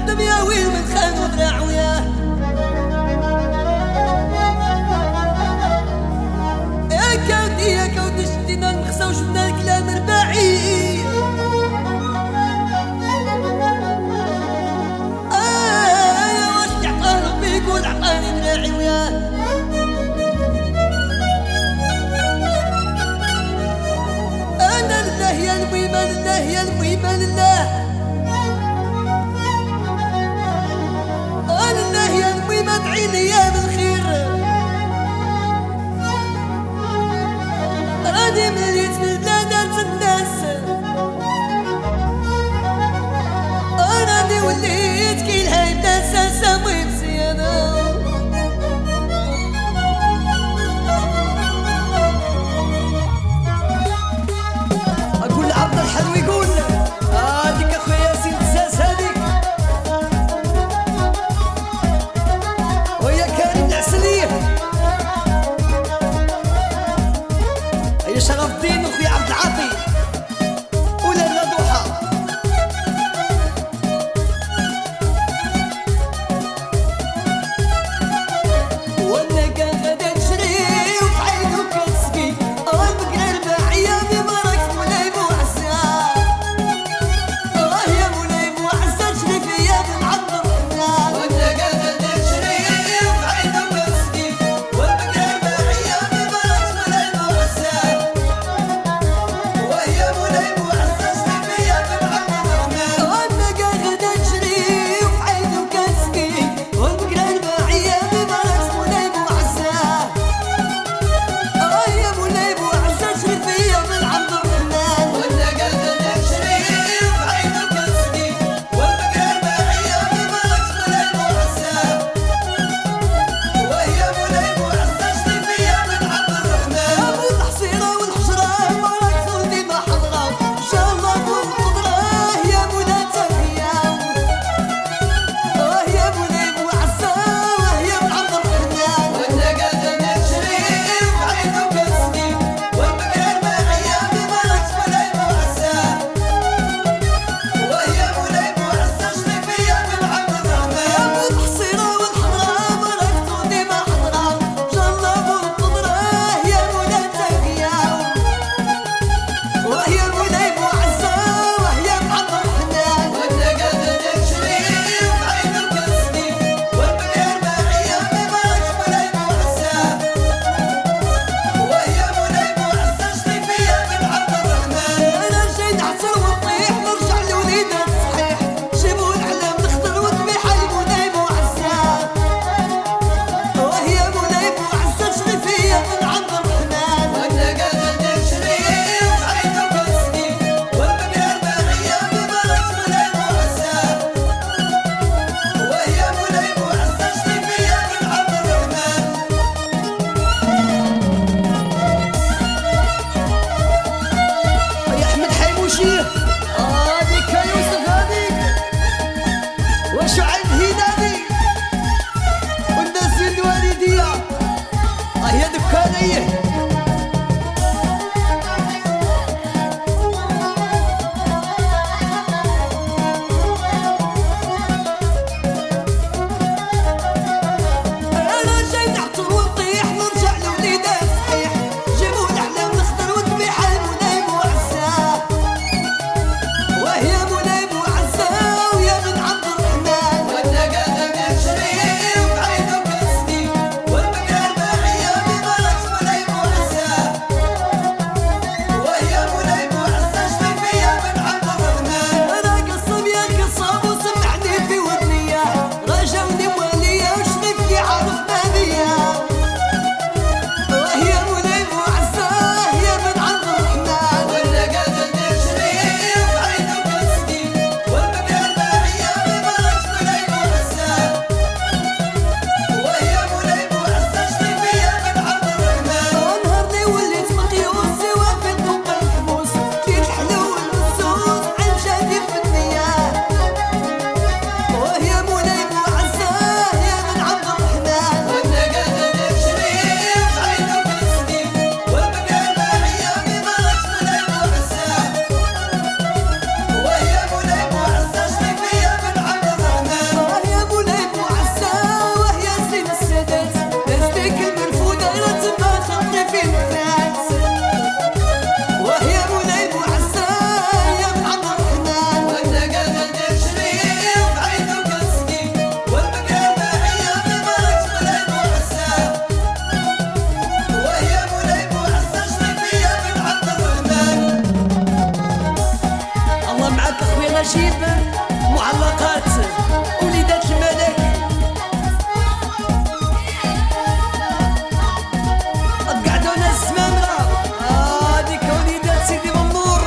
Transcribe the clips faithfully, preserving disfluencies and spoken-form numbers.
الدنيا وين من خان ودراع وياه يا كودي يا كودي شدينا المخزة وشفنا الكلام البعيد آه يا واش عطى ربي يقول عطاني دراعي وياه أنا لله يا المهمة لله يا المهمة لله لله يا المهمة ادعي لي يا بالخير راني مريت في البلادات الناس راني وليت كي الهاي الناس اسامي مزيانة اقول عبد الحلو يقول هاديك اخويا سيد الزاز هاديك ويا كان عجيب معلقات وليدات الملك قعدونا الزمامرة هاديك وليدات سيدي منور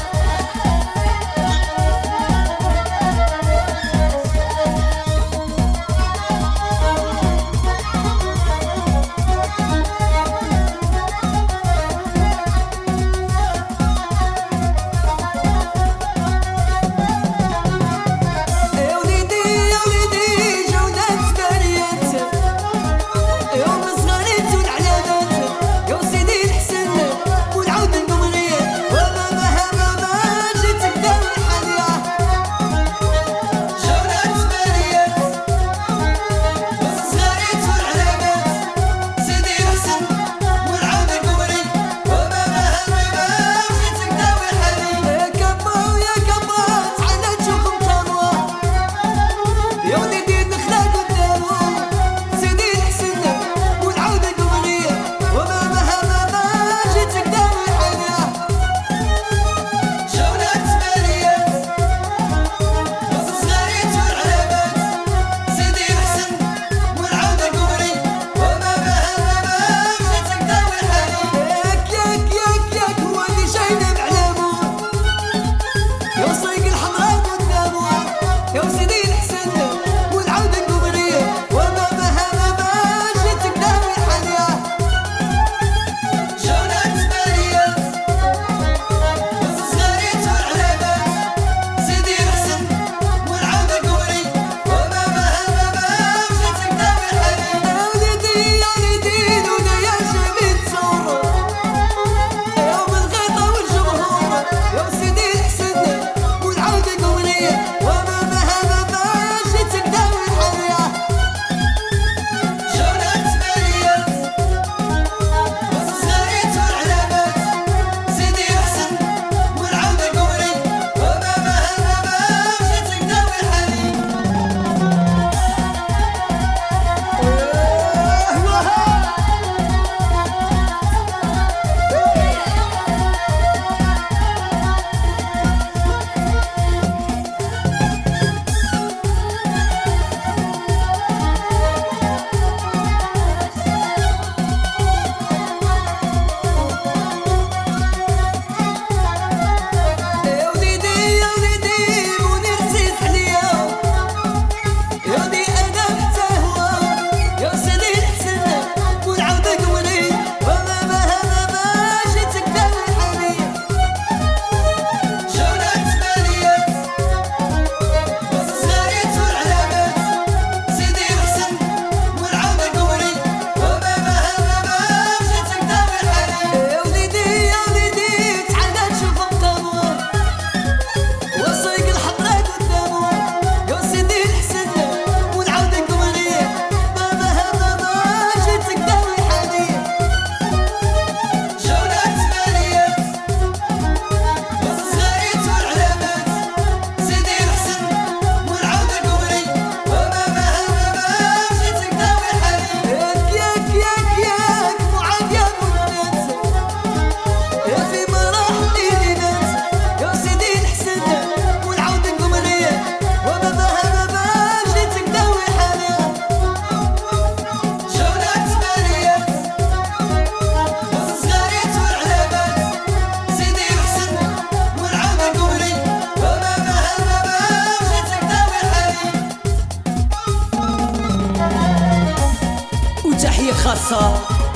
خاصة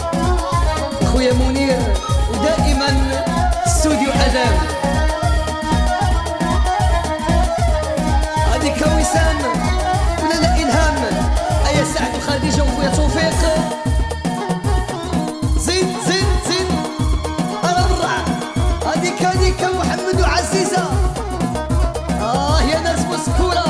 خويا منير ودائما استوديو أذان هذيك وسام ولا لا إلهام أيا سعد وخديجة وخويا توفيق زين زين زين أنا برا هذيك هذيك محمد وعزيزة آه يا ناس مسكورة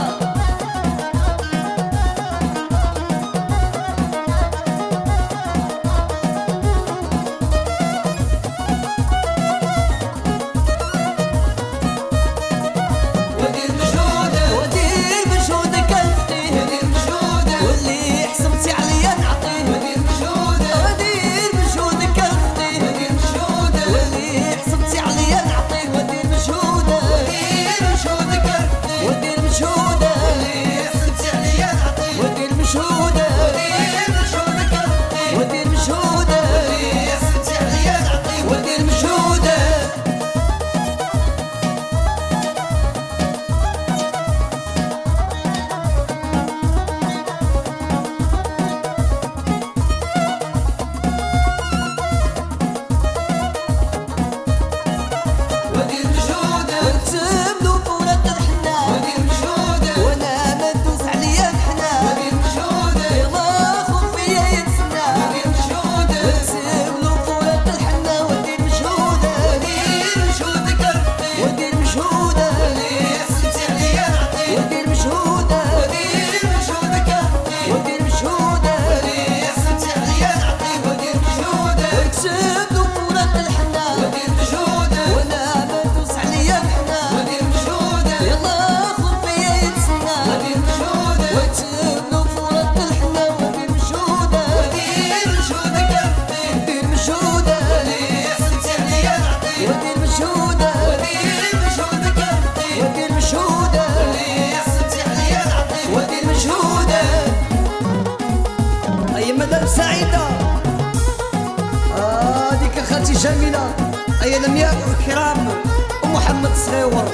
سي جميلة أيا الأمياء الكرام ومحمد صغيور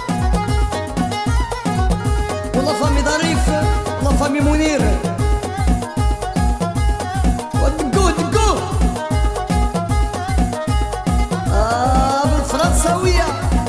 ولا فامي ظريف ولا فامي منير ودقوه دقوه آه بالفرنساوية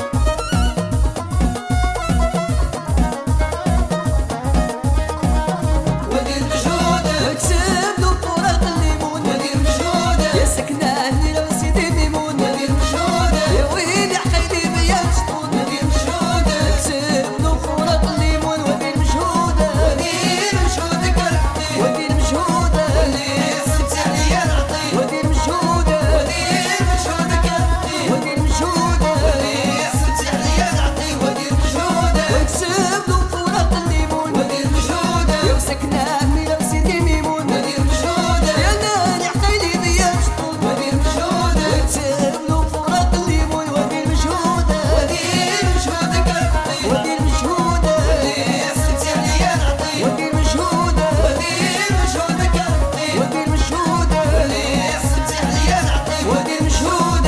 ودير مجهود وكسب له بوراق الليمون ودير مجهود يا سكنة هني لو سيدي ميمون ودير مجهود يا ويلي حقيلي بيا شطون ودير مجهود كسب له بوراق الليمون ودير مجهود ودير مجهودك ربي ودير مجهود ودير سبت عليا نعطي ودير مجهود ودير مجهودك ربي ودير مجهود ودير سبت عليا نعطي ودير مجهود وكسب له بوراق الليمون ودير مجهود يا سكنة هني لو سيدي ميمون ودير مجهود يا ناني حقيلي بيا شطون ودير مجهود وكسب له بوراق الليمون ودير مجهود ودير مجهودك ربي ودير مجهود ودير سبت عليا نعطي ودير مجهود ودير مجهودك ربي ودير مجهود ودير سبت عليا نعطي ودير مجهود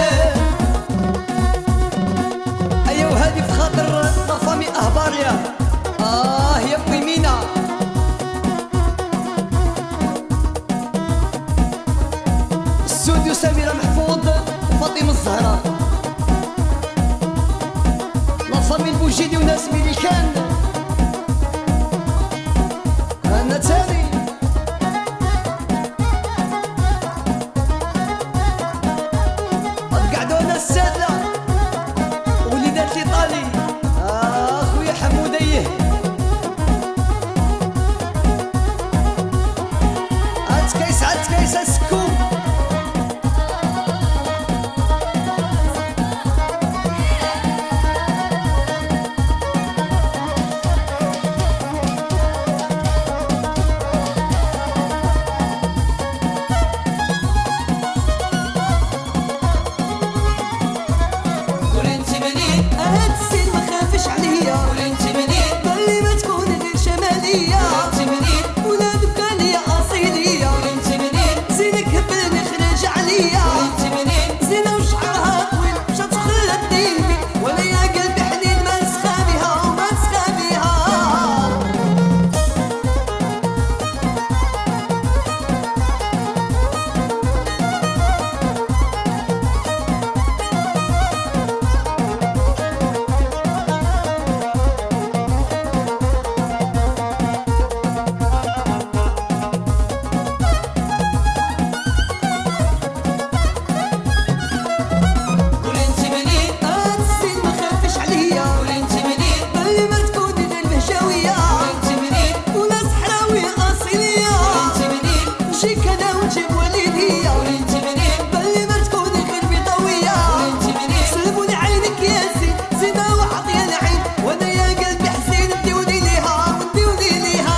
أيا وهادي في خاطر طفامي أهباريا آه يا بوي مينا استوديو سميرة محفوظ وفاطمة الزهراء لا فامي البوجيدي وناس ميريكان أنا تاني قعدوا أنا السادة وليدات الإيطالي آه خويا حموديه عتكيس عتكيس السكوم قول انت منين هاد السن ما خافش عليا قول انت منين بلي ما تكون غير شمالية قول انت منين ولادك كان اصيلية قول انت منين زينك هبلني خرج عليا قول انت منين زينة وشعرها طويل مشات تخلى الدين بي وانا يا قلبي حنين ما نسخى بها وما نسخى بها قول انت منين هاد السن ما خافش عليا قول انت منين بلي ما تكون غير بهجاوية قول انت منين ولا صحراوي اصيلية قول انت منين نجيك انا ونجيب والدية قول انت منين بلي ما تكون غير بيضاوية قول انت منين سلموني عينك يا زين زينة وعطية العين وانا يا قلبي حسين نديوني ليها نديوني ليها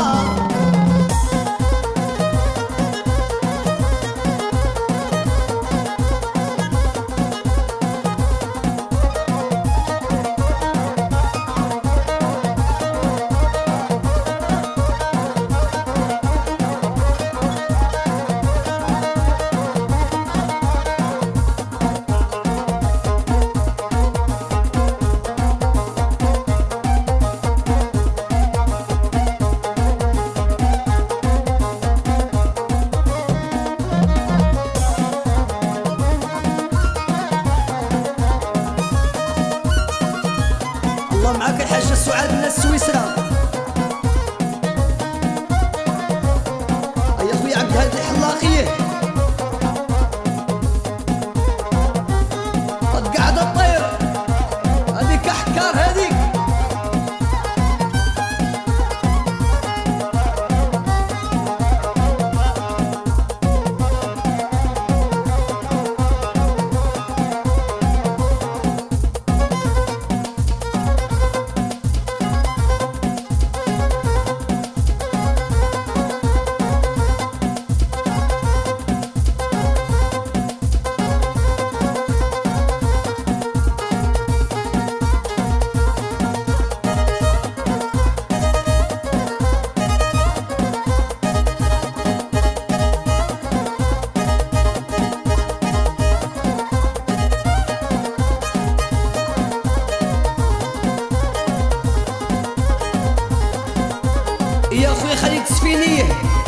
الله معاك الحاجة سعاد من سويسرا يا خويا عبد الهادي الحلاقية قد قاعدة تطير هذيك حكار هذيك يا خويا خليك تسفينيه